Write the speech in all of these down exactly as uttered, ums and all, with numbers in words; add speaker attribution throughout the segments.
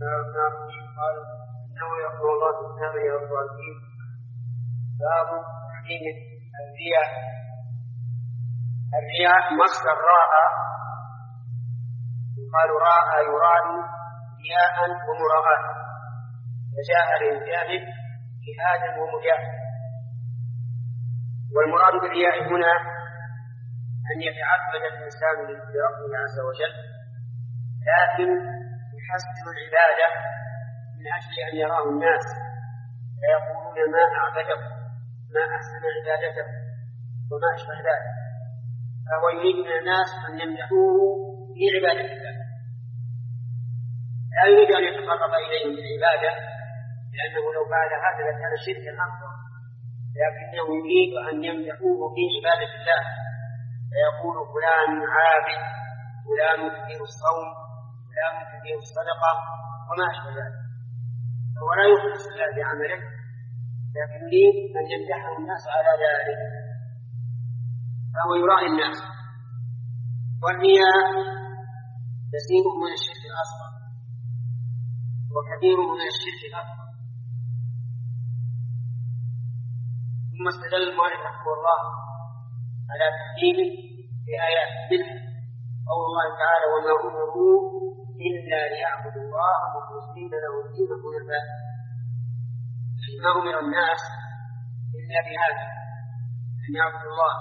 Speaker 1: قال إنه يقول الله سبحانه وتعالى باب تحريم الرياء. الرياء مصدر راء، يقال راء يرائي رياء ومراءة، فجاء للجاهد جهادا ومجاهدا. والمراد بالرياء هنا أن يتعبد الإنسان لربه عز وجل، لكن يحسن العبادة من أجل أن يراه الناس فيقولون ما أعبده، ما أحسن عبادته، وما أشبه ذلك. فهو يريد من الناس أن يمدحوه في عبادة الله، لا يريد أن يتقرب إليهم بالعبادة، لأنه لو فعل هذا لكان شركا أكبر، لكنه يريد أن يمدحوه في عبادة الله، فيقول فلان عابد، فلان كثير الصوم، فلان كثير الصدقة، وما أشبه ذلك. فهو لا يخلص الله بعمله، لكن يريد أن يمدحه الناس على ذلك، فهو يراعي الناس. والرياء يسير من الشرك الأصغر وكثير من الشرك الأكبر. ثم استدل المؤلف رحمه الله على تحريمه بآيات منها قول الله تعالى وما أمروا إلا ليعبدوا الله مخلصين له الدين حنفاء. ما أمر الناس إلا بهذا، أن يعبدوا الله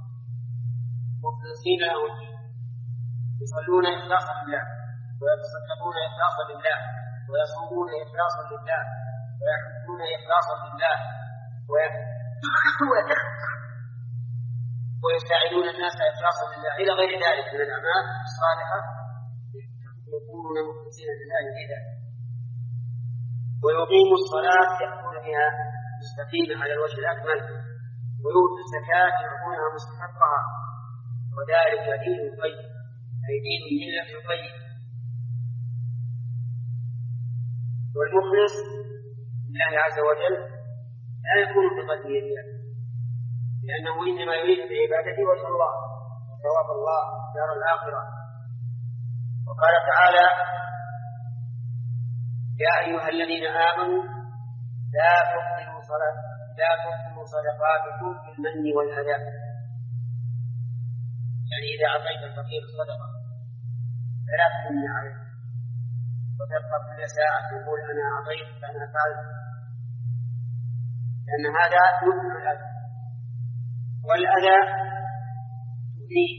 Speaker 1: مخلصين له الدين، يصلون إخلاصا لله، ويتصدقون إخلاصا لله، ويصومون إخلاصا لله، ويحجون إخلاصا لله، ويساعدون الناس إخلاصا لله إلى غير ذلك من الأعمال الصالحة، يكونون مخلصين لله إذا. ويقيموا الصلاة يأتون بها مستقيمة على الوجه الأكمل، ويؤتوا الزكاة يعطونها مستحقها، وذلك دين القيم، أي دين الملة القيم. والمخلص لله عز وجل لا يكون بقدر الرياء، لأنه إنما يريد بعبادته وجه الله وثواب الله دار الآخرة. وقال تعالى يا أيها الذين آمنوا لا تبطلوا صلاة لا تبطلوا صدقاتكم بالمن والأذى. يعني إذا أعطيت الفقير صدقة فلا تمن عليه وتبقى كل ساعة تقول أنا أعطيت فأنا فعلت، لأن هذا يبطل الأذى. والأذى تؤذيه،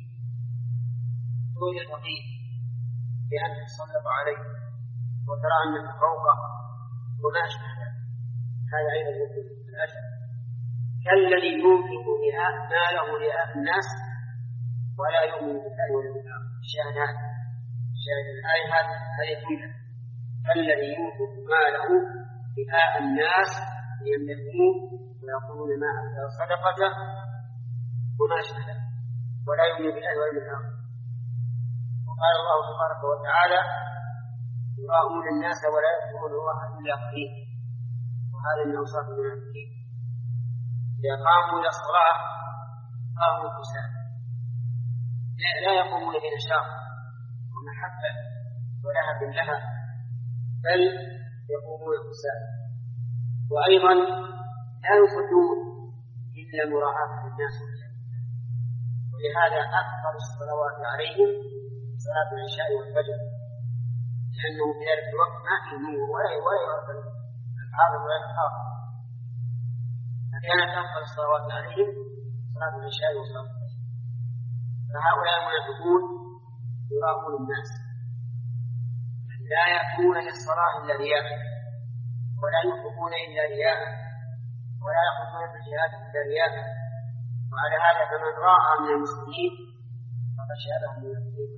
Speaker 1: تؤذي الفقير بأن تسلط عليه وترى أنك فوقه وما أشبه ذلك، هذا أيضا يبطل الأذى. كالذي ينفق ماله رئاء الناس ولا يؤمن بالله واليوم الآخر. شاهد شاهد الآية هذه الجملة، الذي ينفق ماله رئاء الناس ليملكوه ويقولون ما أكثر صدقته وما أشبه ولا يؤمن بالله واليوم الآخر. وقال الله تبارك وتعالى يراءون الناس ولا يذكرون الله إلا قليلا، وهذا من أوصاف المنافقين. إذا قاموا إلى الصلاة قاموا كسالى، لا يقومون بنشاط ومحبة ولهب لها، بل يقومون كسالى. وأيضا لا يصلون إلا مراعاة الناس والجنة. ولهذا أكثر الصلوات عليهم صلاة العشاء والفجر، لأنه في ذلك الوقت ما فيه نور ولا ولا يعرف الحافظ ولا الحافظ، فكانت أكثر الصلوات عليهم صلاة العشاء وصلاة الفجر. فهؤلاء المنافقون يراءون الناس، لا يأتون للصلاة إلا رياء، ولا ينفقون إلا رياء، ولا يخرجون في الجهاد إلا رياء. وعلى هذا فمن راى من المسلمين فقد شابه المنافقين.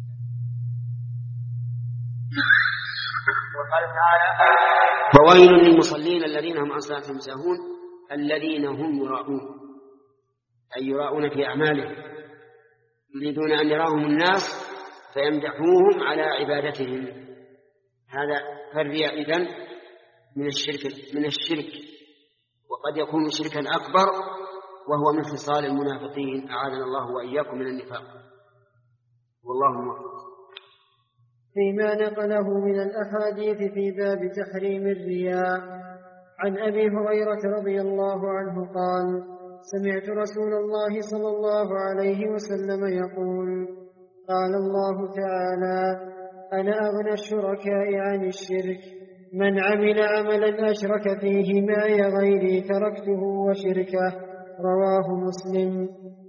Speaker 1: وقال تعالى فويل للمصلين الذين هم عن صلاتهم ساهون الذين هم يراءون، أي يراءون في أعمالهم، يريدون أن يراهم الناس فيمدحوهم على عبادتهم. هذا فالرياء إذن من الشرك من الشرك وقد يكون شركا أكبر، وهو من خصال المنافقين، أعاذنا الله وإياكم من النفاق، والله موفق.
Speaker 2: فيما نقله من الأحاديث في باب تحريم الرياء. عن أبي هريرة رضي الله عنه قال: سمعت رسول الله صلى الله عليه وسلم يقول: قال الله تعالى: أنا أغنى الشركاء عن الشرك، من عمل عملا أشرك فيه معي غيري تركته وشركه. رواه مسلم.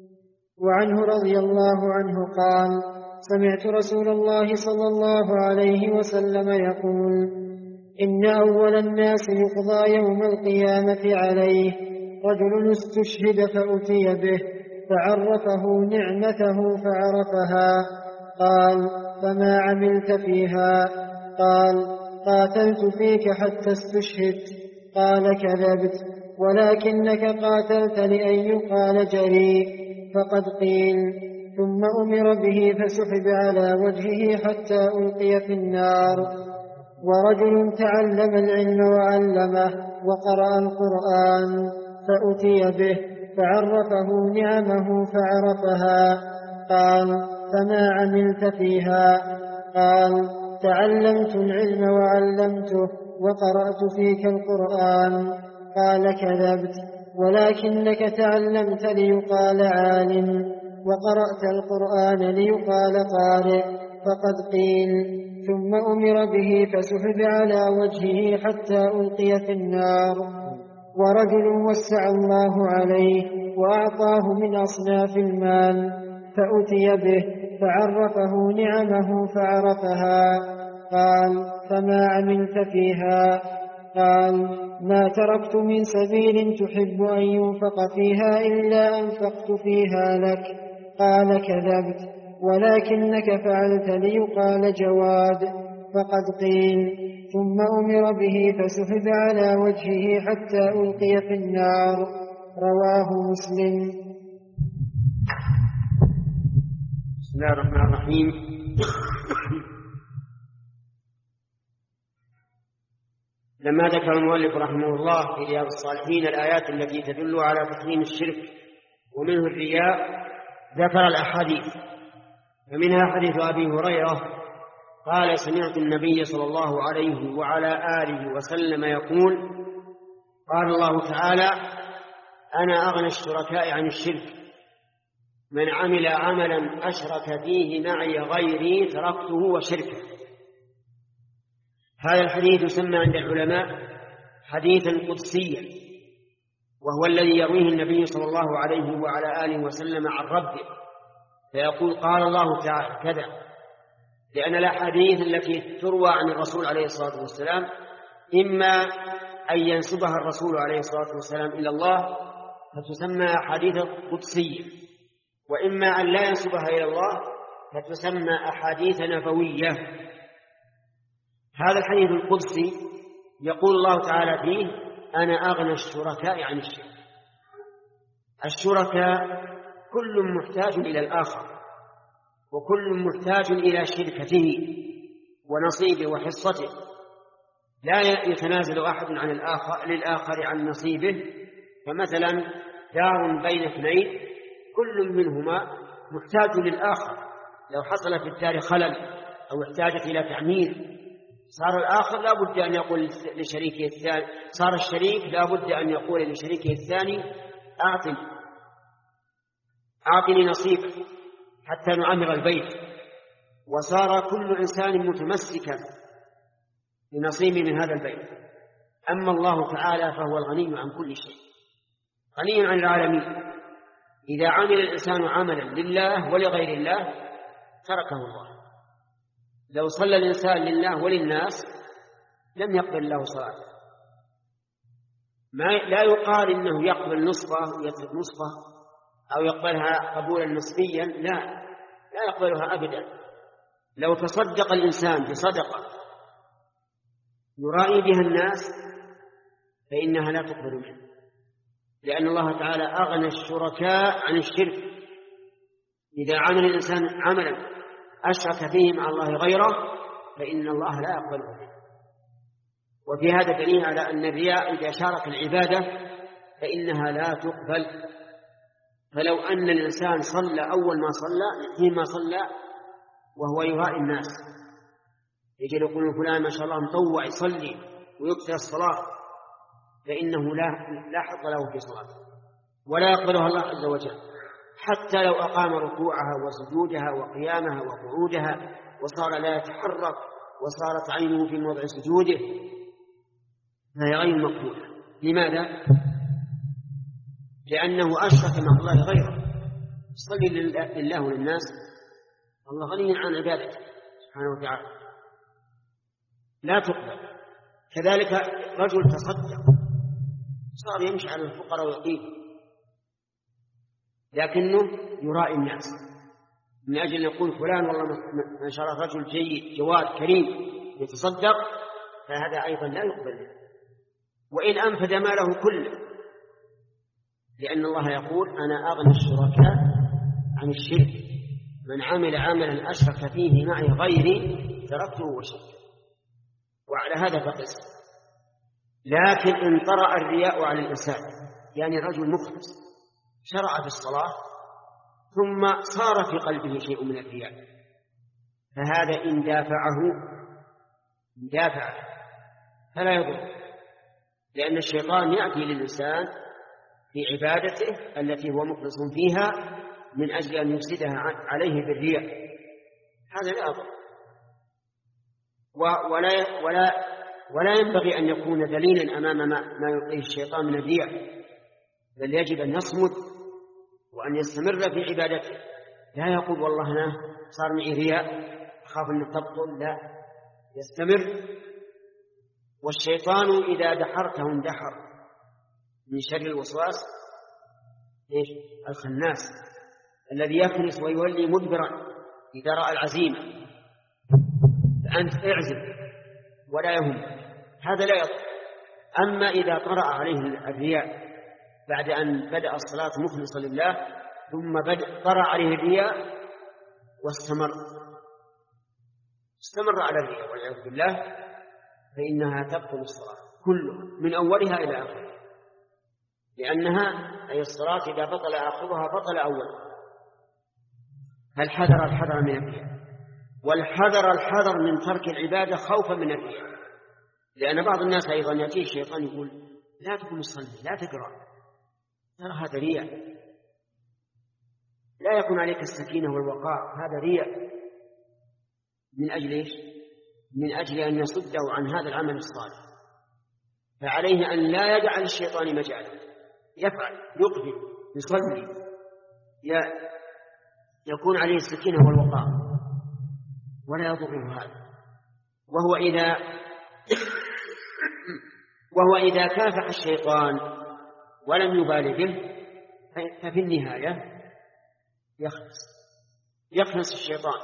Speaker 2: وعنه رضي الله عنه قال: سمعت رسول الله صلى الله عليه وسلم يقول: إن أول الناس يقضى يوم القيامة عليه رجل استشهد فأتي به فعرفه نعمته فعرفها. قال: فما عملت فيها؟ قال: قاتلت فيك حتى استشهدت. قال: كذبت، ولكنك قاتلت لأن يقال جريء. فقد قيل. ثم أمر به فسحب على وجهه حتى ألقي في النار. ورجل تعلم العلم وعلمه وقرأ القرآن فأتي به فعرفه نعمه فعرفها. قال: فما عملت فيها؟ قال: تعلمت العلم وعلمته وقرأت فيك القرآن. قال: كذبت، ولكنك تعلمت ليقال عالم وقرأت القرآن ليقال قارئ. فقد قيل. ثم أمر به فسحب على وجهه حتى ألقي في النار. ورجل وسع الله عليه وأعطاه من أصناف المال فأتي به فعرفه نعمه فعرفها. قال: فما عملت فيها؟ قال: ما تركت من سبيل تحب أن ينفق فيها إلا أنفقت فيها لك. قال: كذبت، ولكنك فعلت ليقال جواد. فقد قيل. ثم أمر به فسحب على وجهه حتى ألقي في النار. رواه مسلم.
Speaker 3: بسم الله الرحمن الرحيم. لما ذكر المؤلف رحمه الله في رياض الصالحين الآيات التي تدل على تحريم الشرك ومنه الرياء ذكر الأحاديث، فمنها حديث أبي هريرة قال: سمعت النبي صلى الله عليه وعلى آله وسلم يقول: قال الله تعالى: أنا أغنى الشركاء عن الشرك، من عمل عملا أشرك فيه معي غيري تركته وشركه. هذا الحديث يسمى عند العلماء حديثا قدسيا، وهو الذي يرويه النبي صلى الله عليه وعلى آله وسلم عن ربه، فيقول: قال الله تعالى كذا. لأن الأحاديث التي تروى عن الرسول عليه الصلاة والسلام إما أن ينسبها الرسول عليه الصلاة والسلام إلى الله فتسمى أحاديث قدسية، وإما أن لا ينسبها إلى الله فتسمى أحاديث نبوية. هذا الحديث القدسي يقول الله تعالى فيه: أنا أغنى الشركاء عن الشرك. الشركاء كل محتاج إلى الآخر، وكل محتاج إلى شركته ونصيبه وحصته، لا يتنازل أحد عن الآخر للآخر عن نصيبه. فمثلا دار بين اثنين كل منهما محتاج للآخر، لو حصل في الدار خلل أو احتاجت إلى تعمير صار الآخر لا بد أن يقول لشريكه الثاني، صار الشريك لا بد أن يقول لشريكه الثاني: أعطني أعطني نصيبه حتى نعمر البيت. وصار كل إنسان متمسكا بنصيبه من هذا البيت. أما الله تعالى فهو الغني عن كل شيء، غني عن العالمين. إذا عمل الإنسان عملا لله ولغير الله تركه الله. لو صلى الإنسان لله وللناس لم يقبل الله صلاته. ما لا يقال إنه يقبل نصفه ويترك نصفه أو يقبلها قبولا نصفيا، لا لا يقبلها أبدا. لو تصدق الإنسان بصدقة يرائي بها الناس فإنها لا تقبل منه، لأن الله تعالى أغنى الشركاء عن الشرك. إذا عمل الإنسان عملا أشرك فيه مع الله غيره فإن الله لا يقبله منه. وفي هذا دليل على أن الرياء إذا شارك العبادة فإنها لا تقبل. فلو أن الإنسان صلى أول ما صلى حين ما صلى وهو يرائي الناس يجي يقول فلان ما شاء الله مطوع يصلي ويكثر الصلاة، فإنه لا لا حظ له في صلاته ولا يقبلها الله عز وجل، حتى لو أقام ركوعها وسجودها وقيامها وقعودها وصار لا يتحرك وصارت عينه في موضع سجوده، فهي غير مقبولة. لماذا؟ لأنه أشرك مع الله غيره. صلي لله وللناس، الله غني عن عبادته سبحانه وتعالى، لا تقبل. كذلك رجل تصدق صار يمشي على الفقراء ويعطيهم، لكنه يرائي الناس من أجل أن يقول فلان والله ما شاء الله رجل جيد جواد كريم يتصدق، فهذا أيضا لا يقبل له وإن أنفذ ماله كله، لأن الله يقول أنا أغنى الشركاء عن الشرك، من عمل عملا أشرك فيه معي غيري تركته وشركه. وعلى هذا فقس. لكن إن طرأ الرياء على الإنسان، يعني رجل مخلص شرع في الصلاة ثم صار في قلبه شيء من الرياء، فهذا إن دافعه إن دافعه فلا يضر، لأن الشيطان يأتي للإنسان في عبادته التي هو مخلص فيها من أجل أن يفسدها عليه بالرياء، هذا لا يضر. ولا ولا ولا ينبغي أن يكون دليلا أمام ما, ما يلقيه الشيطان من الرياء، بل يجب أن يصمد وأن يستمر في عبادته، لا يقول والله أنا صار معي رياء أخاف أن تبطل، لا، يستمر. والشيطان إذا دحرته اندحر من شر الوسواس إيش؟ الخناس الذي يكنس ويولي مدبرا إذا رأى العزيمة، فأنت اعزم ولا يهم، هذا لا يضر. أما إذا طرأ عليه الرياء بعد أن بدأ الصلاة مخلصا لله ثم بدأ طرأ عليه الرياء واستمر استمر على الرياء والعياذ بالله، فإنها تبطل الصلاة كلها من أولها إلى آخرها، لأنها أي الصلاة إذا بطل آخرها بطل أولها. فالحذر الحذر من الرياء، والحذر الحذر من ترك العبادة خوفا من الرياء، لأن بعض الناس أيضا يأتيه الشيطان يقول لا تقوم تصلي لا تقرأ، ترى هذا رياء، لا يكون عليك السكينة والوقار، هذا رياء. من أجل إيش؟ من أجل أن يصده عن هذا العمل الصالح، فعليه أن لا يجعل الشيطان مجالا، يفعل يقبل يصلي يكون عليه السكينة والوقار ولا يضره هذا. وهو إذا وهو إذا كافح الشيطان ولم يبالي به ففي النهاية يخلص يخلص الشيطان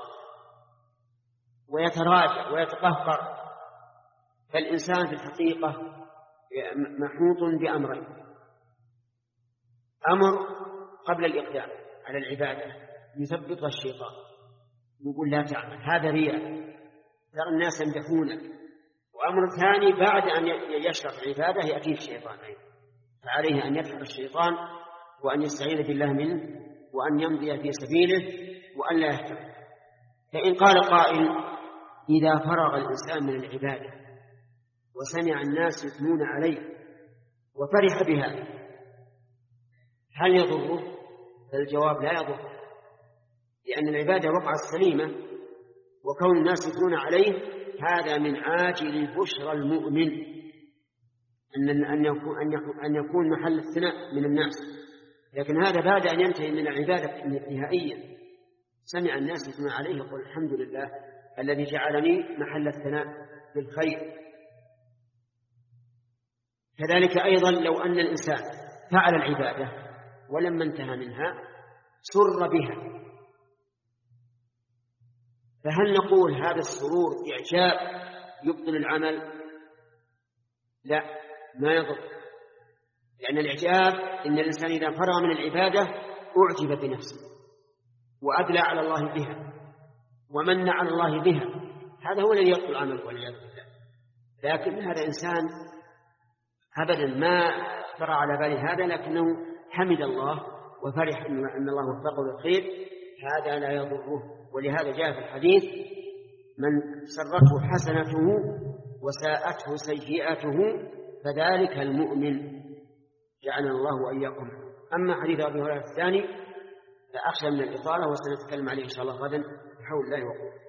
Speaker 3: ويتراجع ويتقهقر. فالإنسان في الحقيقة محوط بأمرين: أمر قبل الإقدام على العبادة يثبط الشيطان يقول لا تعمل، هذا رياء، ترى الناس يمدحونك. وأمر ثاني بعد أن يشرع العبادة يأتيه الشيطان أيضا، فعليه أن يدحر الشيطان وأن يستعيذ بالله منه وأن يمضي في سبيله وأن لا يهتم. فإن قال قائل: إذا فرغ الإنسان من العبادة وسمع الناس يثنون عليه وفرح بها هل يضره؟ فالجواب لا يضره، لأن العبادة وقعت سليمة، وكون الناس يثنون عليه هذا من عاجل البشرى المؤمن، أن أن يكون أن يكون محل الثناء من الناس. لكن هذا بعد أن ينتهي من العبادة نهائيا سمع الناس يثنون عليه يقول الحمد لله الذي جعلني محل الثناء بالخير. كذلك أيضا لو أن الإنسان فعل العبادة ولما انتهى منها سر بها، فهل نقول هذا السرور إعجاب يبطل العمل؟ لا، ما يضر، لأن الإعجاب إن الإنسان إذا فرغ من العبادة أعجب بنفسه وأدلى على الله بها ومن على الله بها، هذا هو الذي يبطل العمل والعياذ بالله. لكن هذا إنسان أبدا ما اخترع على باله هذا، لكنه حمد الله وفرح أن الله وفقه للخير، هذا لا يضره. ولهذا جاء في الحديث: من سرته حسنته وساءته سيئته فذلك المؤمن، جعلنا الله وإياكم. أما حديث أبي هريرة الثاني فأخشى من الإطالة وسنتكلم عليه إن شاء الله غدا بحول الله وقوته.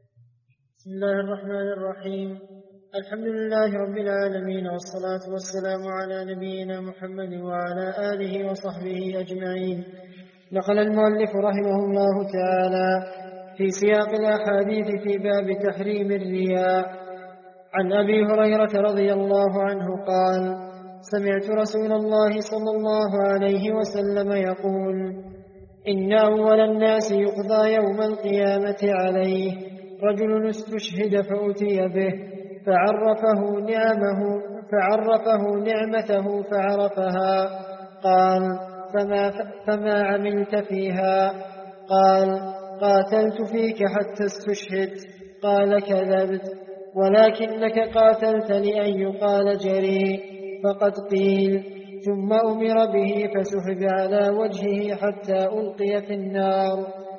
Speaker 2: بسم الله الرحمن الرحيم. الحمد لله رب العالمين، والصلاة والسلام على نبينا محمد وعلى آله وصحبه أجمعين. نقل المؤلف رحمه الله تعالى في سياق الأحاديث في باب تحريم الرياء عن أبي هريرة رضي الله عنه قال: سمعت رسول الله صلى الله عليه وسلم يقول: إن أول الناس يقضى يوم القيامة عليه رجل استشهد فأتي به فعرفه نعمه فعرفه نعمته فعرفها. قال: فما, فما عملت فيها؟ قال: قاتلت فيك حتى استشهدت. قال: كذبت، ولكنك قاتلت لأن يقال جريء، فقد قيل. ثم أمر به فسحب على وجهه حتى ألقي في النار.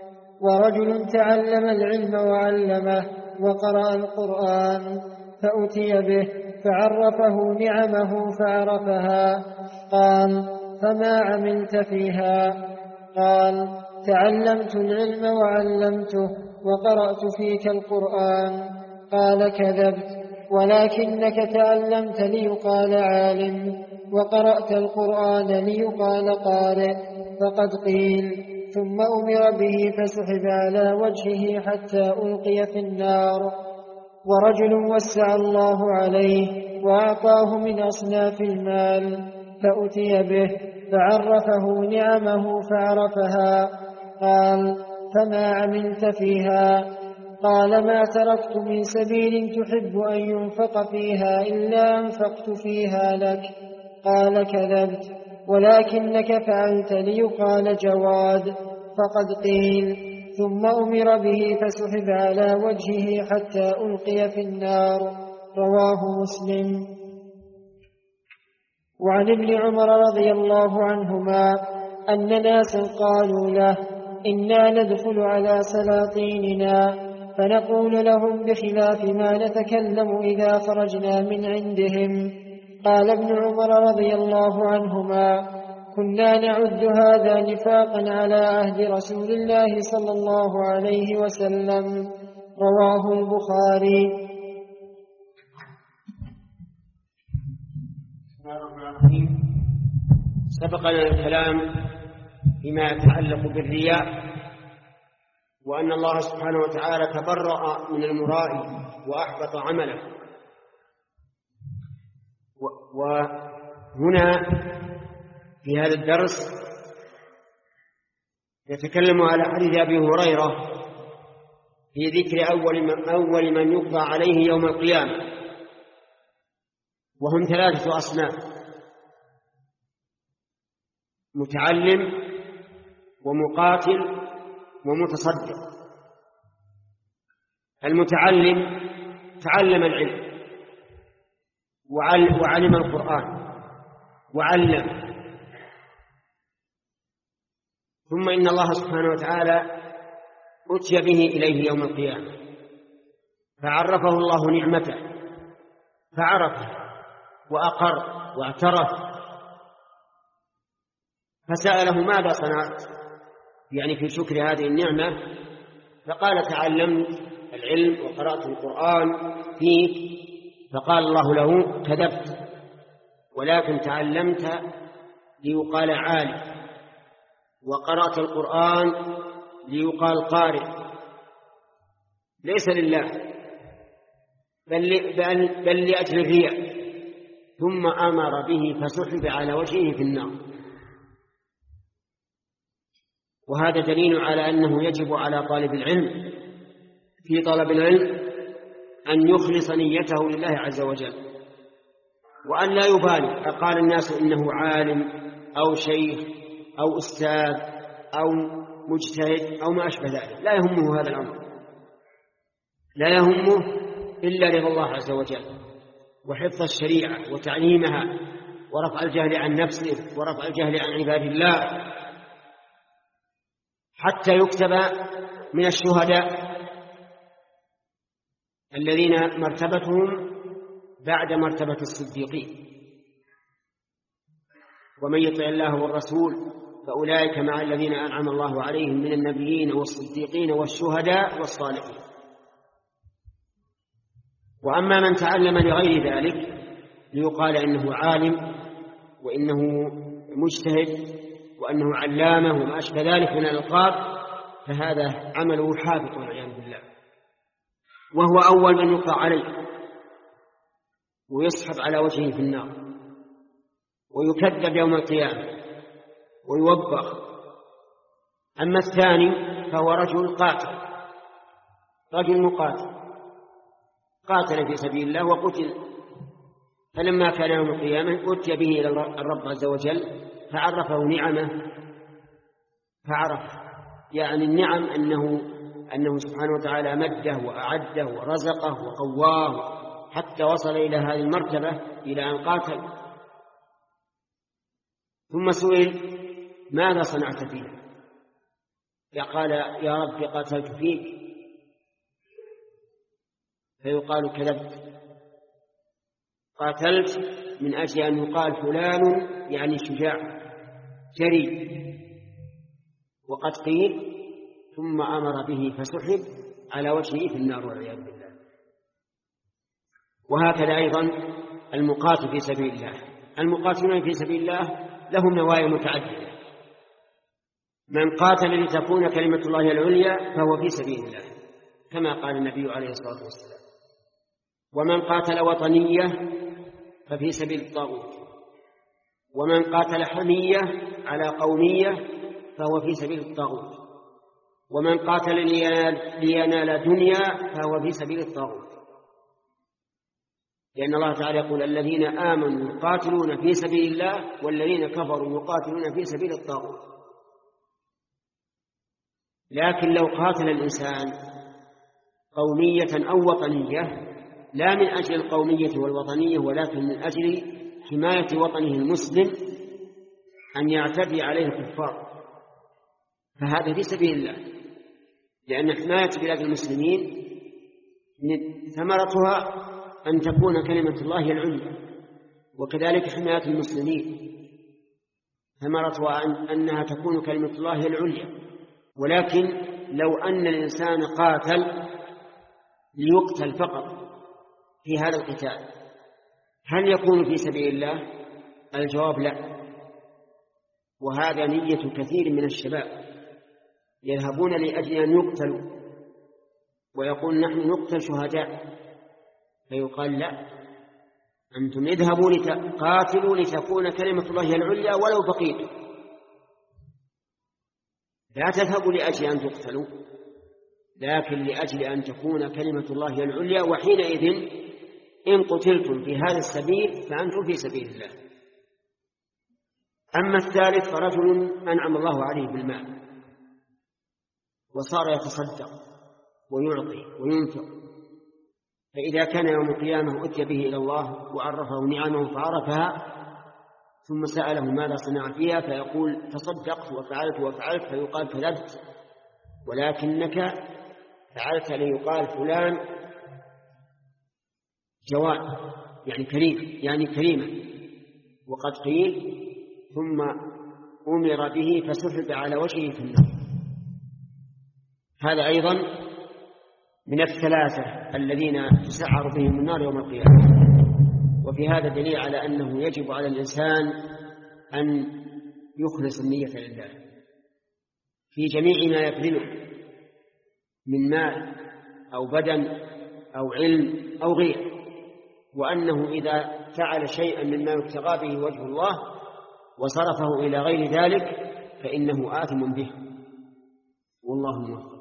Speaker 2: ورجل تعلم العلم وعلمه وقرأ القرآن فأتي به فعرفه نعمه فعرفها. قال: فما عملت فيها؟ قال: تعلمت العلم وعلمته وقرأت فيك القرآن. قال: كذبت، ولكنك تعلمت ليقال عالم وقرأت القرآن ليقال قارئ، فقد قيل. ثم أمر به فسحب على وجهه حتى ألقي في النار. ورجل وسع الله عليه وأعطاه من أصناف المال فأتي به فعرفه نعمه فعرفها. قال: فما عملت فيها؟ قال: ما تركت من سبيل تحب أن ينفق فيها إلا أنفقت فيها لك. قال: كذبت، ولكنك فعلت ليقال جواد، فقد قيل. ثم أمر به فسحب على وجهه حتى ألقي في النار. رواه مسلم. وعن ابن عمر رضي الله عنهما أن ناسا قالوا له: إنا ندخل على سلاطيننا فنقول لهم بخلاف ما نتكلم إذا خرجنا من عندهم. قال ابن عمر رضي الله عنهما: كنا نعد هذا نفاقا على عهد رسول الله صلى الله عليه وسلم. رواه البخاري.
Speaker 3: سبق لنا الكلام فيما يتعلق بالرياء، وأن الله سبحانه وتعالى تبرأ من المرائي وأحبط عمله. وهنا في هذا الدرس يتكلم على حديث أبي هريرة في ذكر أول من, أول من يقضى عليه يوم القيامة، وهم ثلاثة أصناف: متعلم ومقاتل ومتصدق. المتعلم تعلم العلم وعلم القرآن وعلم، ثم إن الله سبحانه وتعالى أتي به إليه يوم القيامة فعرفه الله نعمته فعرفه وأقر واعترف، فسأله: ماذا صنعت يعني في شكر هذه النعمة؟ فقال: تعلمت العلم وقرأت القرآن فيك. فقال الله له: كذبت، ولكن تعلمت ليقال عالم وقرأت القرآن ليقال قارئ، ليس لله بل, بل, بل لأجل الرياء. ثم أمر به فسحب على وجهه في النار. وهذا دليل على أنه يجب على طالب العلم في طلب العلم أن يخلص نيته لله عز وجل، وأن لا يبالي أقال الناس إنه عالم أو شيخ أو أستاذ أو مجتهد أو ما أشبه ذلك. لا يهمه هذا الأمر، لا يهمه إلا رضا الله عز وجل وحفظ الشريعة وتعليمها ورفع الجهل عن نفسه ورفع الجهل عن عباد الله حتى يكتب من الشهداء. الذين مرتبتهم بعد مرتبة الصديقين. ومن يطع الله والرسول فأولئك مع الذين أنعم الله عليهم من النبيين والصديقين والشهداء والصالحين. وأما من تعلم لغير ذلك ليقال إنه عالم وإنه مجتهد وأنه علامة وما أشبه ذلك من الألقاب فهذا عمله حابط والعياذ بالله، وهو أول من يقع عليه ويسحب على وجهه في النار ويكذب يوم القيامة ويوبخ. أما الثاني فهو رجل قاتل، رجل مقاتل قاتل في سبيل الله وقتل، فلما كان يوم القيامة أتي به إلى الرب عز وجل فعرفه نعمه، فعرف يعني النعم أنه, أنه سبحانه وتعالى مده وأعده ورزقه وقواه حتى وصل إلى هذه المرتبة إلى أن قاتل. ثم سئل ماذا صنعت فيه؟ فقال يا رب قاتلت فيك. فيقال كذبت، قاتلت من أجل أن يقال فلان يعني شجاع جري، وقد قيل ثم أمر به فسحب على وجهه في النار والعياذ بالله. وهكذا أيضا المقاتل في سبيل الله، المقاتلون في سبيل الله لهم نوايا متعددة. من قاتل لتكون كلمة الله العليا فهو في سبيل الله كما قال النبي عليه الصلاة والسلام، ومن قاتل وطنية ففي سبيل الطاغوت، ومن قاتل حمية على قومية فهو في سبيل الطاغوت، ومن قاتل لينال دنيا فهو في سبيل الطاغوت. لأن الله تعالى يقول الذين آمنوا يقاتلون في سبيل الله والذين كفروا يقاتلون في سبيل الطاغوت. لكن لو قاتل الإنسان قومية أو وطنية لا من أجل القومية والوطنية ولكن من أجل حماية وطنه المسلم أن يعتدي عليه الكفار فهذا في سبيل الله، لأن حماية بلاد المسلمين ثمرتها أن تكون كلمة الله العليا، وكذلك حماية المسلمين ثمرتها أنها تكون كلمة الله العليا. ولكن لو أن الإنسان قاتل ليقتل فقط في هذا القتال هل يكون في سبيل الله؟ الجواب لا. وهذا نية كثير من الشباب يذهبون لأجل أن يقتلوا ويقول نحن نقتل شهداء، فيقال لا، أنتم اذهبوا لتقاتلوا لتكون كلمة الله العليا ولو بقيتم، لا تذهبوا لأجل أن تقتلوا لكن لأجل أن تكون كلمة الله العليا، وحينئذ إن قتلتم في هذا السبيل فأنتم في سبيل الله. أما الثالث فرجل أنعم الله عليه بالمال وصار يتصدق ويعطي وينفق، فإذا كان يوم القيامة أتي به إلى الله وعرفه نعمه فعرفها ثم سأله ماذا صنع فيها فيقول تصدقت وفعلت وفعلت، فيقال كذبت ولكنك فعلت ليقال فلان جواد يعني كريم يعني كريمة، وقد قيل ثم أمر به فسحب على وجهه في النار. هذا أيضا من الثلاثة الذين تسعر بهم النار يوم القيامة. وفي هذا دليل على أنه يجب على الإنسان أن يخلص النية لله في جميع ما يبذله من مال أو بدن أو علم أو غيره، وأنه إذا فعل شيئا مما يبتغى به وجه الله وصرفه إلى غير ذلك فإنه آثم به، والله موفق.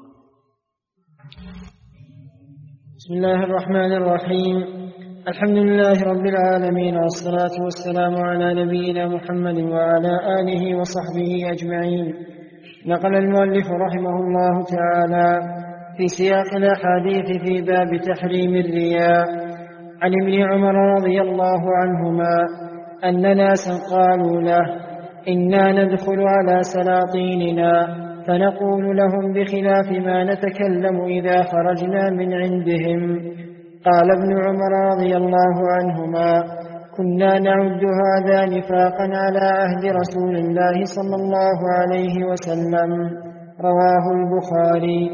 Speaker 2: بسم الله الرحمن الرحيم. الحمد لله رب العالمين، والصلاة والسلام على نبينا محمد وعلى آله وصحبه أجمعين. نقل المؤلف رحمه الله تعالى في سياق الأحاديث في باب تحريم الرياء عن ابن عمر رضي الله عنهما أن ناسا قالوا له إنا ندخل على سلاطيننا فنقول لهم بخلاف ما نتكلم إذا خرجنا من عندهم، قال ابن عمر رضي الله عنهما: كنا نعد هذا نفاقا على عهد رسول الله صلى الله عليه وسلم. رواه البخاري.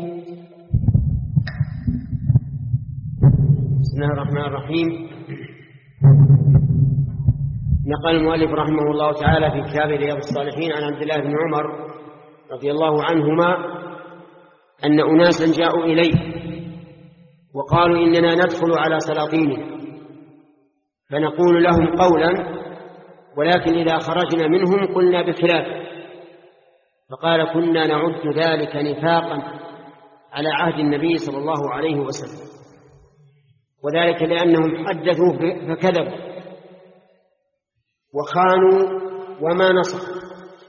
Speaker 3: بسم الله الرحمن الرحيم. نقل المؤلف رحمه الله تعالى في كتاب رياض الصالحين عن عبد الله بن عمر رضي الله عنهما أن أناسا جاءوا إليه وقالوا: إننا ندخل على سلاطينهم فنقول لهم قولا، ولكن إذا خرجنا منهم قلنا بخلافه. فقال: كنا نعد ذلك نفاقا على عهد النبي صلى الله عليه وسلم، وذلك لأنهم حدثوا فكذبوا وخانوا وما نصحوا.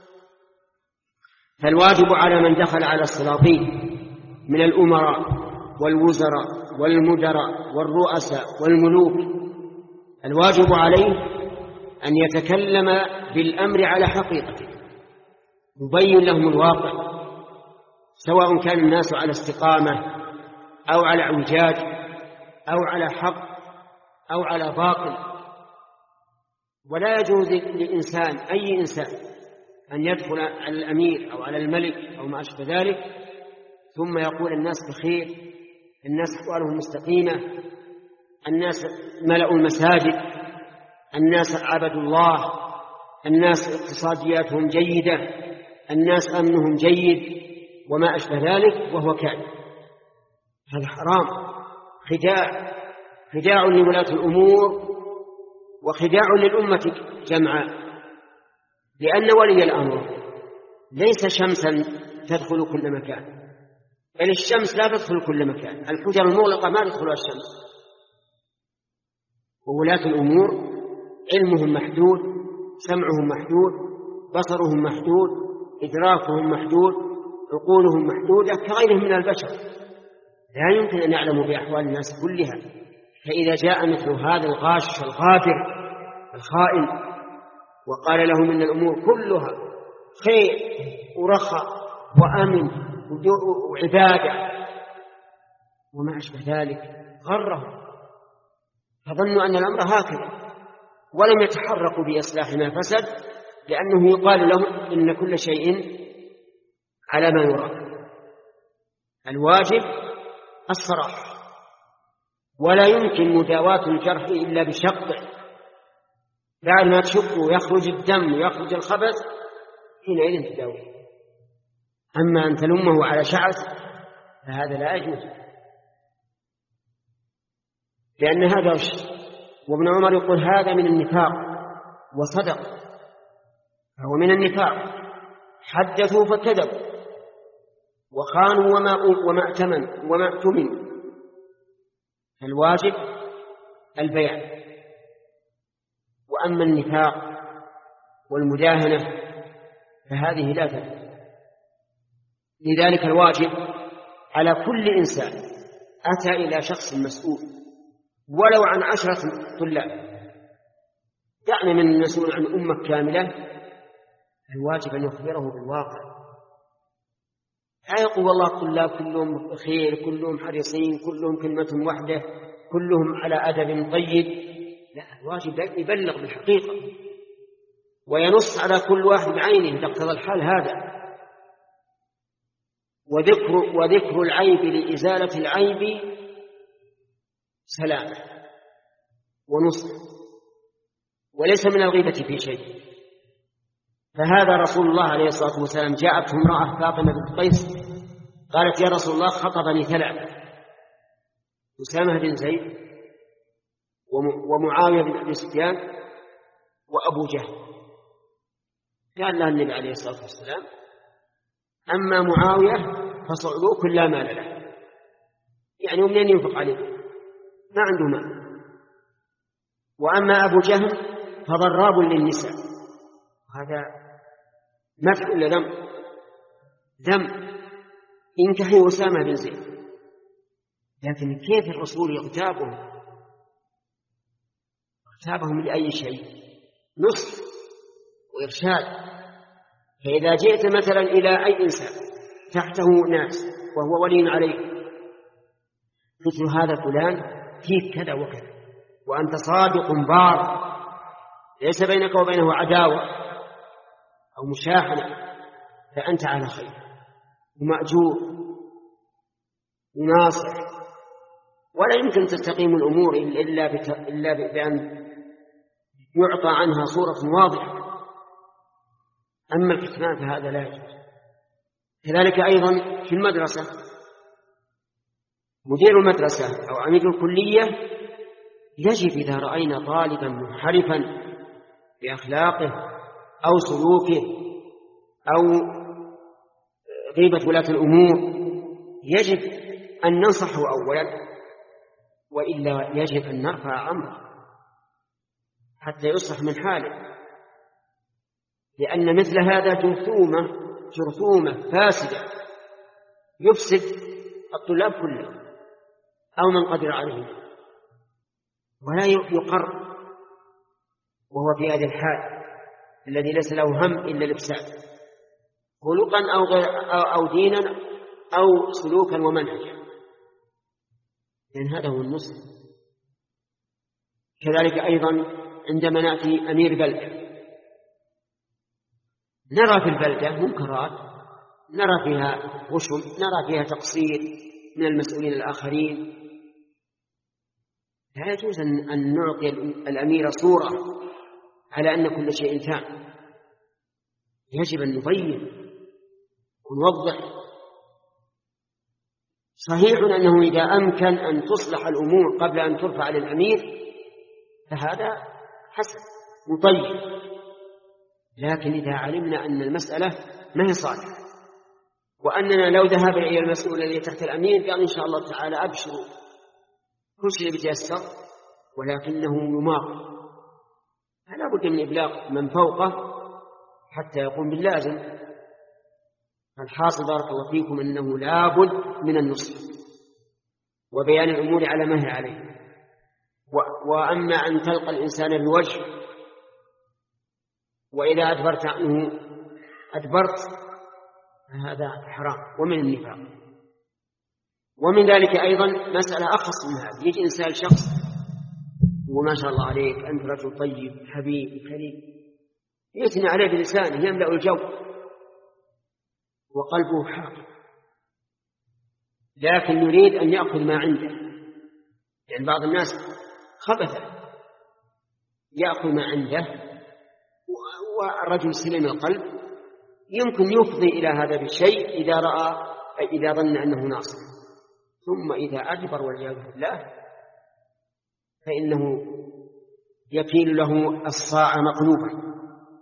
Speaker 3: فالواجب على من دخل على السلاطين من الأمراء والوزراء والمدراء والرؤساء والملوك، الواجب عليه أن يتكلم بالأمر على حقيقته، يبين لهم الواقع، سواء كان الناس على استقامة أو على اعوجاج أو على حق أو على باطل. ولا يجوز لإنسان أي إنسان أن يدخل على الأمير أو على الملك أو ما أشبه ذلك ثم يقول الناس بخير، الناس أحوالهم مستقيمة، الناس ملأوا المساجد، الناس عبدوا الله، الناس اقتصادياتهم جيدة، الناس أمنهم جيد وما أشبه ذلك، وهو كاذب. هذا حرام، خداع خداع لولاة الأمور وخداع للأمة جمعاء، لأن ولي الأمر ليس شمسا تدخل كل مكان، بل الشمس لا تدخل كل مكان، الحجر المغلقة ما تدخلها الشمس. وولاة الأمور علمهم محدود، سمعهم محدود، بصرهم محدود، إدراكهم محدود، عقولهم محدودة كغيرهم من البشر، لا يمكن أن يعلموا بأحوال الناس كلها. فإذا جاء مثل هذا الغاش الغافر الخائن وقال لهم إن الأمور كلها خير ورخاء وأمن وعبادة وما أشبه ذلك، غرهم فظنوا أن الأمر هكذا، ولم يتحركوا بإصلاح ما فسد، لأنه يقال لهم إن كل شيء على ما يراد. الواجب الصراحة، ولا يمكن مداواة الجرح إلا بشق، بعد ما تشق ويخرج الدم ويخرج الخبث حينئذ تداويه. أما أن تلمه على شعث فهذا لا يجوز، لأن هذا الشيء. وابن عمر يقول هذا من النفاق، وصدق، فهو من النفاق، حدثوا فكذبوا وخانوا وما وما ائتمن وما اؤتمن. الواجب البيان. وأما النفاق والمداهنة فهذه لا تجوز. لذلك الواجب على كل إنسان أتى إلى شخص مسؤول ولو عن عشرة طلاب، يعني من المسؤول عن أمة كاملة، الواجب أن يخبره بالواقع. لا يقول والله الطلاب كلهم خير، كلهم حريصين، كلهم كلمة واحدة، كلهم على أدب طيب. لا، الواجب يبلغ بالحقيقة وينص على كل واحد بعينه تقتضى الحال هذا. وذكر, وذكر العيب لإزالة العيب سلامة ونصر، وليس من الغيبة في شيء. فهذا رسول الله عليه الصلاة والسلام جاءته امرأة فاطمة بنت قيس قالت: يا رسول الله خطبني ثلاثة، أسامة بن زيد ومعاوية بن أبي سفيان وأبو جهل. قال لها النبي عليه الصلاة والسلام: أما معاوية فصعلوك لا مال له، يعني ومنين ينفق عليه، ما عنده مال. وأما أبو جهل فضراب للنساء. هذا ما في إلا ذنب ذنب انكحوا أسامة بن زيد. لكن كيف الرسول يغتابهم؟ اغتابهم لأي شيء؟ نصح وإرشاد. فإذا جئت مثلا إلى أي إنسان تحته ناس وهو ولي عليه، مثل هذا فلان فيك كذا وكذا وأنت صادق بار ليس بينك وبينه عداوة أو مشاحنة، فأنت على خير ومأجور وناصح. ولا يمكن تستقيم الأمور إلا, بت... إلا بأن يعطى عنها صورة واضحة. أما الكتمان فهذا لا يجوز. كذلك أيضا في المدرسة مدير المدرسة أو عميد الكلية يجب إذا رأينا طالبا منحرفا بأخلاقه أو سلوكه أو غيبة ولاة الأمور يجب أن ننصحه أولا، وإلا يجب أن نرفع أمره حتى يصلح من حاله، لأن مثل هذا جرثومة جرثومة فاسدة يفسد الطلاب كلهم أو من قدر عليه، ولا يقر وهو في هذا الحال الذي ليس له هم إلا الإفساد خلقا أو, أو دينا أو سلوكا ومنهجا، لأن هذا هو المسلم. كذلك أيضا عندما نأتي أمير بلدة نرى في البلدة منكرات، نرى فيها غشم، نرى فيها تقصير من المسؤولين الآخرين. لا يجوز أن نعطي الأمير صورة على أن كل شيء تام. يجب أن نبين ونوضح. صحيح أنه إذا أمكن أن تصلح الأمور قبل أن ترفع للأمير فهذا حسن وطيب، لكن إذا علمنا أن المسألة ما هي صالحة وأننا لو ذهب إلى المسؤول الذي تحت الأمير قال إن شاء الله تعالى أبشروا كل شيء بيتيسر، ولكنه يماط، فلا بد من إبلاغ من فوقه حتى يقوم باللازم. الحاصل بارك الله فيكم أنه لا بد من النصح وبيان الأمور على ما هي عليه. وأما أن تلقى الإنسان بالوجه وإذا أدبرت عنه أدبرت هذا حرام ومن النفاق. ومن ذلك أيضا مسألة أخص من هذا، يجي إنسان شخص وما شاء الله عليك أنت رجل طيب حبيب كريم، يثني عليه بلسانه يملأ الجو وقلبه حاضر، لكن يريد أن يأخذ ما عنده. يعني بعض الناس خبث يأخذ ما عنده والرجل سليم القلب يمكن يفضي إلى هذا بالشيء إذا رأى إذا ظن أنه ناصر، ثم إذا أدبر والعياذ بالله فإنه يكيل له الصاع مقلوبا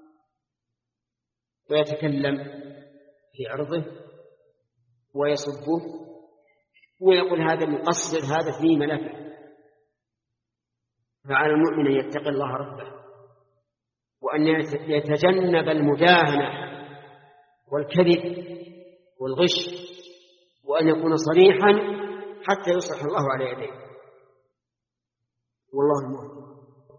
Speaker 3: ويتكلم في عرضه ويسبه ويقول هذا مقصر، هذا فيه ملكة. فعلى المؤمن أن يتقي الله ربه وأن يتجنب المداهنة والكذب والغش، وأن يكون صريحا حتى يصلح الله على يديه. والله المؤمن.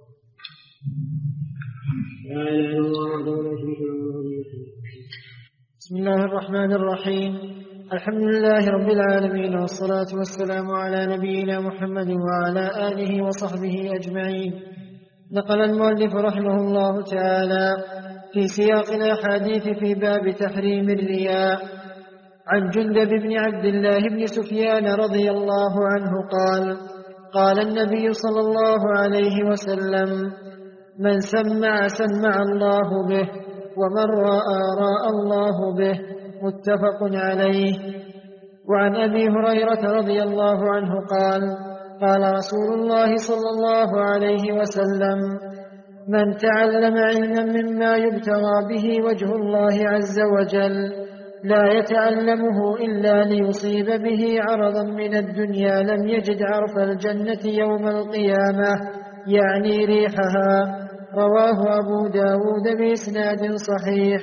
Speaker 2: بسم الله الرحمن الرحيم. الحمد لله رب العالمين، والصلاة والسلام على نبينا محمد وعلى آله وصحبه أجمعين. نقل المؤلف رحمه الله تعالى في سياق الأحاديث في باب تحريم الرياء عن جندب بن عبد الله بن سفيان رضي الله عنه قال: قال النبي صلى الله عليه وسلم: من سمع سمع الله به، ومن رأى رأى الله به. متفق عليه. وعن أبي هريرة رضي الله عنه قال: قال رسول الله صلى الله عليه وسلم: من تعلم علما مما يبتغى به وجه الله عز وجل لا يتعلمه إلا ليصيب به عرضا من الدنيا لم يجد عرف الجنة يوم القيامة، يعني ريحها. رواه أبو داود بإسناد صحيح.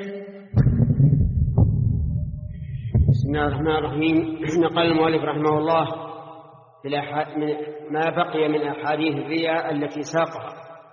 Speaker 3: بسم الله الرحمن الرحيم. نقل المؤلف رحمه الله ما بقي من أحاديث الرياء التي ساقها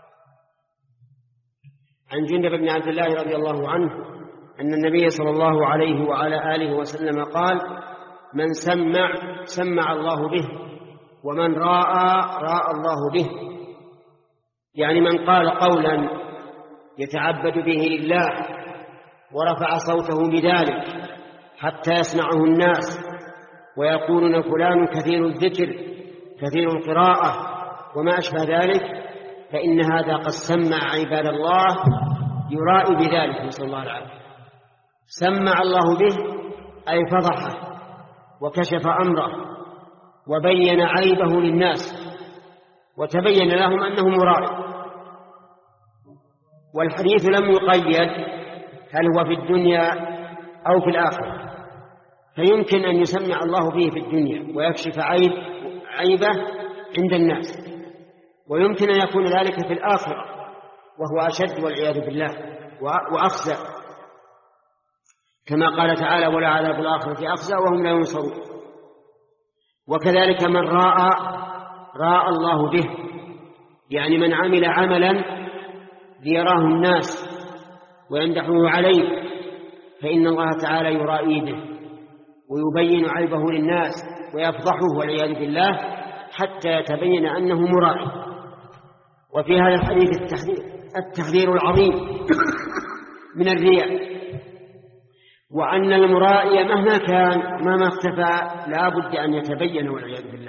Speaker 3: عن جندب بن عبد الله رضي الله عنه أن النبي صلى الله عليه وعلى آله وسلم قال: من سمع سمع الله به، ومن راى راى الله به. يعني من قال قولا يتعبد به لله ورفع صوته بذلك حتى يسمعه الناس ويقولون فلان كثير الذكر كثير القراءة وما أشبه ذلك، فإن هذا قد سمع عباد الله يرائي بذلك، نسأل الله العافية. سمع الله به أي فضحه وكشف أمره وبين عيبه للناس وتبين لهم أنه مرائي. والحديث لم يقيد هل هو في الدنيا أو في الآخرة، فيمكن أن يسمع الله به في الدنيا ويكشف عيب عيبه عند الناس، ويمكن أن يكون ذلك في الآخرة وهو أشد والعياذ بالله وأخزى، كما قال تعالى ولا عذاب الآخرة أخزى وهم لا ينصرون. وكذلك من راى راى الله به، يعني من عمل عملا ليراه الناس ويمدحه عليه فإن الله تعالى يرائي به ويبين عيبه للناس ويفضحه والعياذ بالله حتى يتبين أنه مرائي. وفي هذا الحديث التحذير, التحذير العظيم من الرياء، وأن المرائي مهما كان مهما اختفى لا بد أن يتبين والعياذ بالله،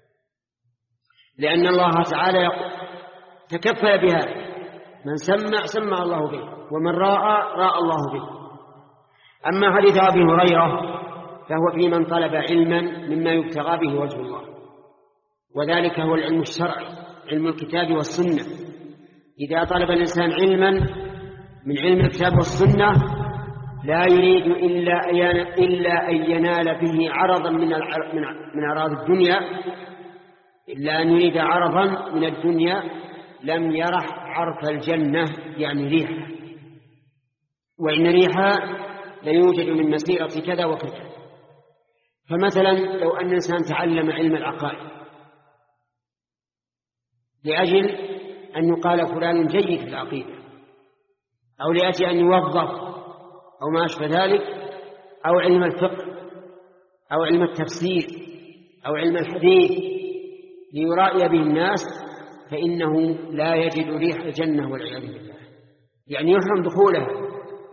Speaker 3: لأن الله تعالى تكفل بهذا، من سمع سمع الله به ومن راى راى الله به. أما حديث أبي هريرة فهو في من طلب علما مما يبتغى به وجه الله، وذلك هو العلم الشرعي علم الكتاب والسنة. إذا طلب الإنسان علما من علم الكتاب والسنة لا يريد إلا أن ينال به عرضا من أعراض الدنيا، إلا أن يريد عرضا من الدنيا لم يرح عرف الجنة، يعني ريحة، وإن ريحة ليوجد من مسيرة كذا وكذا. فمثلا لو أن الإنسان تعلم علم العقائد لأجل أن يقال فلان جيد في العقيدة، أو لأجل أن يوظف أو ما أشبه ذلك، أو علم الفقه أو علم التفسير أو علم الحديث ليرائي به الناس، فإنه لا يجد ريح الجنة والعياذ بالله، يعني يحرم دخولها.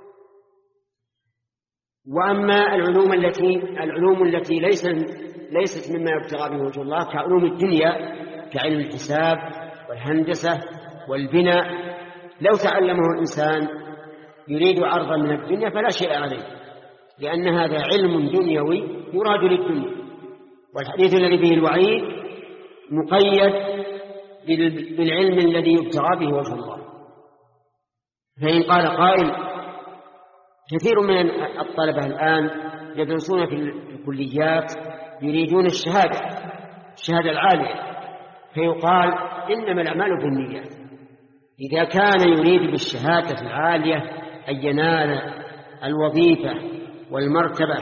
Speaker 3: وأما العلوم التي العلوم التي ليست ليست مما يبتغى به وجه الله كعلوم الدنيا كعلم الحساب والهندسة والبناء، لو تعلمه الإنسان يريد عرضا من الدنيا فلا شيء عليه، لأن هذا علم دنيوي يراد للدنيا. والحديث الذي به الوعيد مقيد بالعلم الذي يبتغى به وجه الله. فإن قال قائل كثير من الطلبة الآن يدرسون في الكليات يريدون الشهادة الشهادة العالية، فيقال إنما الأعمال بالنيات. إذا كان يريد بالشهادة العالية أن ينال الوظيفة والمرتبة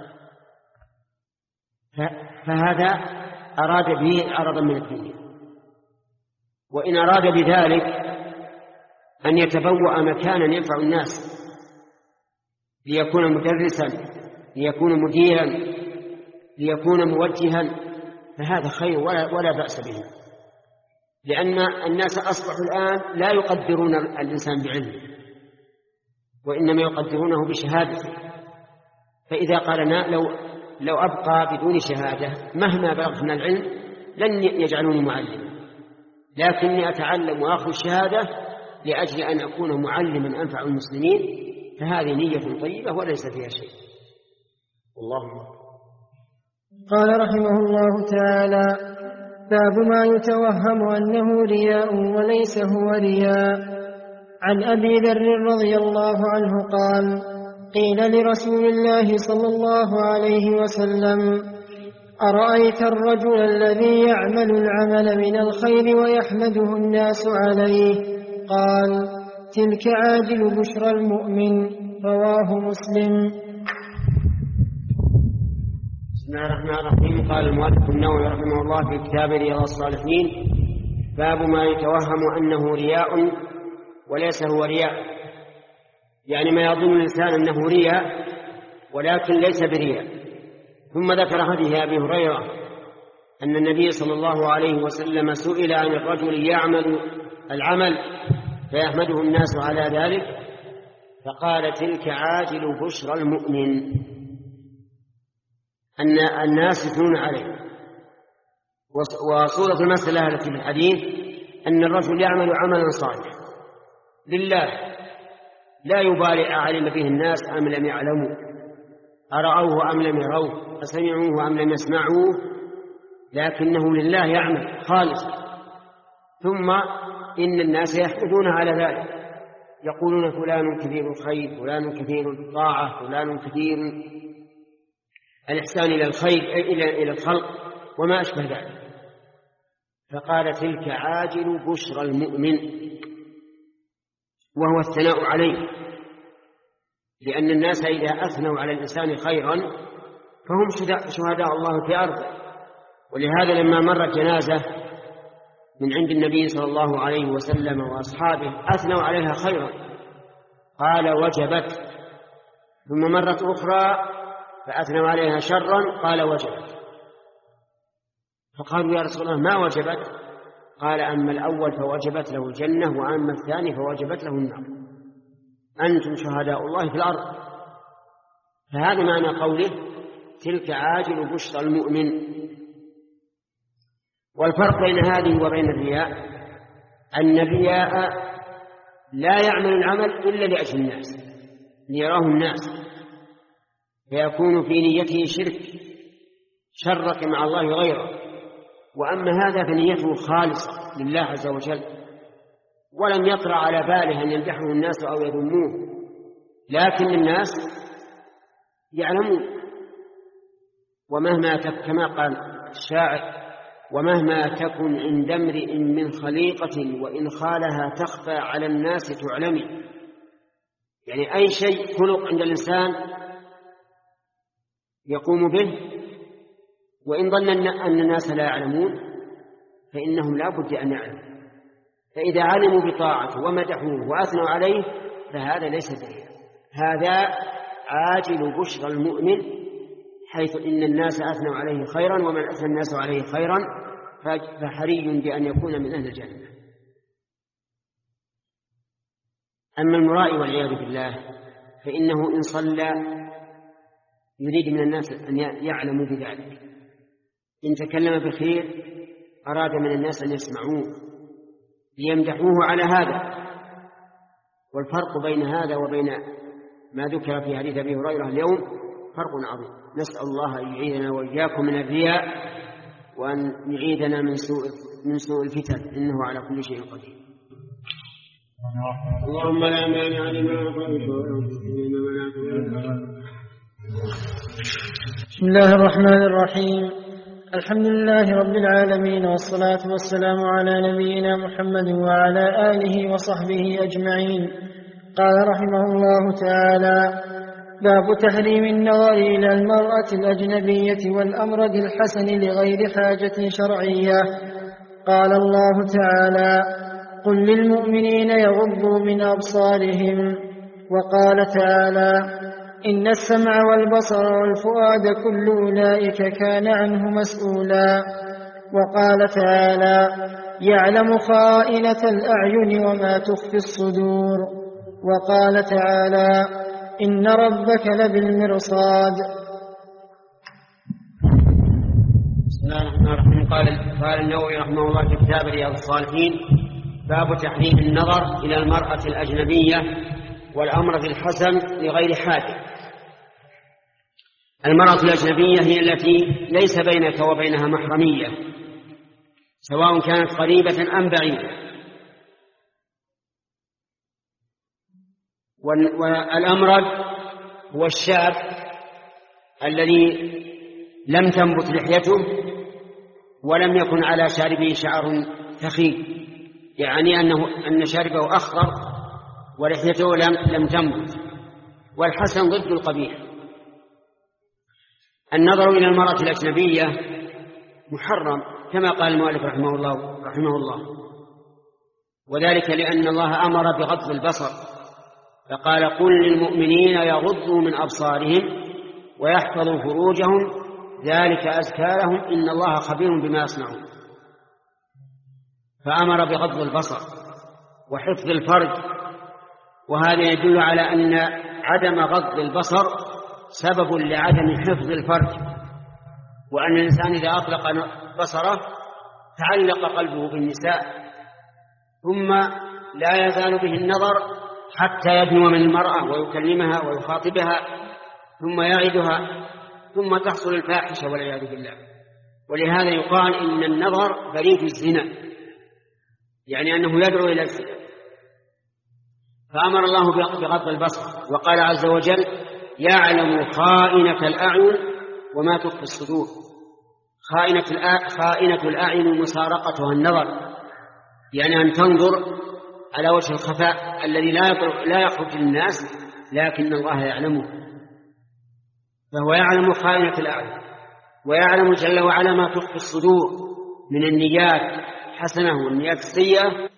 Speaker 3: فهذا أراد به عرضا من الدنيا. وإن أراد بذلك أن يتبوأ مكانا ينفع الناس ليكون مدرسا ليكون مديرا ليكون موجها فهذا خير ولا, ولا بأس به، لأن الناس أصبحوا الآن لا يقدرون الإنسان بعلمه وإنما يقدرونه بشهادته. فإذا قالنا لو, لو أبقى بدون شهادة مهما بلغت من العلم لن يجعلوني معلما، لكني أتعلم وأخذ الشهادة لأجل أن أكون معلما أنفع المسلمين، فهذه نية طيبة وليس فيها شيء. والله
Speaker 2: قال رحمه الله تعالى: باب ما يتوهم أنه رياء وليس هو رياء. عن أبي ذر رضي الله عنه قال: قيل لرسول الله صلى الله عليه وسلم: أرأيت الرجل الذي يعمل العمل من الخير ويحمده الناس عليه؟ قال: تلك عاجل بشرى المؤمن. رواه مسلم.
Speaker 3: بسم الله الرحمن الرحيم. قال المؤلف النووي رحمه الله في كتاب رياض الصالحين: باب ما يتوهم أنه رياء وليس هو رياء، يعني ما يظن الإنسان أنه رياء ولكن ليس برياء. ثم ذكر حديث أبي هريرة أن النبي صلى الله عليه وسلم سئل عن الرجل يعمل العمل فيحمده الناس على ذلك فقال تلك عاجل بشرى المؤمن، أن الناس يثنون عليه. وصورة المسألة التي في الحديث أن الرجل يعمل عملا صالحا لله لا يبالي أعلم به الناس أم لم يعلموا، أرأوه أم لم يروه، أسمعوه أم لم يسمعوه، لكنه لله يعمل خالصا. ثم إن الناس يحمدون على ذلك، يقولون فلان كثير الخير، فلان كثير الطاعة، فلان كثير الإحسان إلى الخير إلى إلى الخلق وما أشبه ذلك. فقال تلك عاجل بشرى المؤمن، وهو الثناء عليه، لأن الناس إذا أثنوا على الإنسان خيرا فهم شهداء الله في أرضه. ولهذا لما مرت جنازة من عند النبي صلى الله عليه وسلم وأصحابه أثنوا عليها خيرا قال وجبت، ثم مرت أخرى فأثنوا عليها شرا قال وجبت. فقالوا يا رسول الله ما وجبت؟ قال أما الأول فوجبت له الجنة، وأما الثاني فوجبت له النار، أنتم شهداء الله في الأرض. فهذا معنى قوله تلك عاجل بشرى المؤمن. والفرق بين هذه وبين الرياء أن الرياء لا يعمل العمل إلا لأجل الناس ليراه الناس، فيكون في نيته شرك شرك مع الله غيره. وأما هذا فنيته خالصة لله عز وجل، ولم يطرأ على باله أن يمدحه الناس أو يذموه، لكن الناس يعلمون. ومهما كما قال الشاعر ومهما تكن عند امرئ من خليقة وإن خالها تخفى على الناس تعلمي. يعني أي شيء خلق عند الإنسان يقوم به، وإن ظن أن الناس لا يعلمون فإنهم لا بد أن يعلموا. فإذا علموا بطاعته ومدحوه وأثنوا عليه فهذا ليس برياء، هذا عاجل بشرى المؤمن، حيث إن الناس أثنوا عليه خيرا، ومن أثنى الناس عليه خيرا فحري بأن يكون من أهل الجنة. أما المرائي والعياذ بالله فإنه إن صلى يريد من الناس أن يعلموا بذلك، إن تكلم بخير أراد من الناس أن يسمعوه ليمدحوه على هذا. والفرق بين هذا وبين ما ذكر في حديث أبي هريرة اليوم فرق عظيم. نسأل الله أن يعيذنا وإياكم من الرياء، وأن يعيذنا من سوء من سوء الفتن، إنه على كل شيء قدير. اللهم لا مانع لما أعطيت ولا
Speaker 2: بسم الله الرحمن الرحيم. الحمد لله رب العالمين، والصلاة والسلام على نبينا محمد وعلى آله وصحبه أجمعين. قال رحمه الله تعالى: باب تحريم النظر إلى المرأة الأجنبية والأمرد الحسن لغير حاجة شرعية. قال الله تعالى: قل للمؤمنين يغضوا من أبصارهم. وقال تعالى: إن السمع والبصر والفؤاد كل أولئك كان عنه مسؤولا. وقال تعالى: يعلم خائنة الأعين وما تخفي الصدور. وقال تعالى: إن ربك لبالمرصاد.
Speaker 3: بسم الله الرحمن الرحيم. قال قال النووي رحمه الله في كتاب رياض الصالحين: باب تحريم النظر إلى المرأة الأجنبية والأمرد الحسن لغير حاجة. المرأة الأجنبية هي التي ليس بينك وبينها محرمية، سواء كانت قريبة أم بعيدة. والأمرد هو الشاب الذي لم تنبت لحيته ولم يكن على شاربه شعر ثخين، يعني أنه أن شاربه أخضر ولحيته لم لم تنبت. والحسن ضد القبيح. النظر إلى المرأة الأجنبية محرم كما قال المؤلف رحمه الله رحمه الله وذلك لأن الله أمر بغض البصر، فقال: قل للمؤمنين يغضوا من أبصارهم ويحفظوا فروجهم ذلك أزكى لهم إن الله خبير بما يصنعون. فأمر بغض البصر وحفظ الفرج، وهذا يدل على أن عدم غض البصر سبب لعدم حفظ الفرج، وأن الإنسان إذا أطلق بصره تعلق قلبه بالنساء، ثم لا يزال به النظر حتى يدنو من المرأة ويكلمها ويخاطبها ثم يعدها، ثم تحصل الفاحشة والعياذ بالله. ولهذا يقال إن النظر بريد الزنا، يعني أنه يدعو إلى الزنا. فأمر الله بغض البصر، وقال عز وجل يعلم خائنة الأعين وما تخفي الصدور. خائنة خائنة الأعين مسارقتها النظر، يعني أن تنظر على وجه الخفاء الذي لا يخرج للناس لكن الله يعلمه، فهو يعلم خائنة الأعين، ويعلم جل وعلا ما تخفي الصدور من النيات الحسنة والنيات السيئة